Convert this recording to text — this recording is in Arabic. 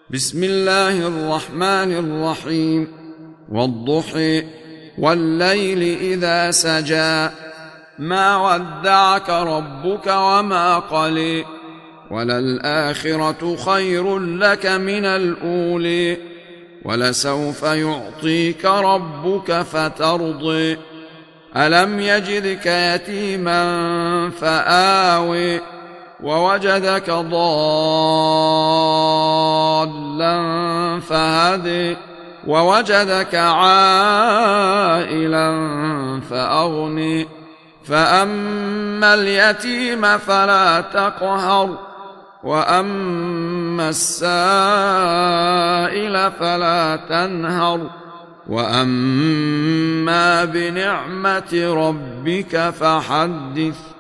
بسم الله الرحمن الرحيم. والضحى والليل إذا سجى ما ودعك ربك وما قلى وللآخرة خير لك من الأولى ولسوف يعطيك ربك فترضى ألم يجدك يتيما فآوى ووجدك ضالا فهدى ووجدك عائلا فأغنى فأما اليتيم فلا تقهر وأما السائل فلا تنهر وأما بنعمة ربك فحدث.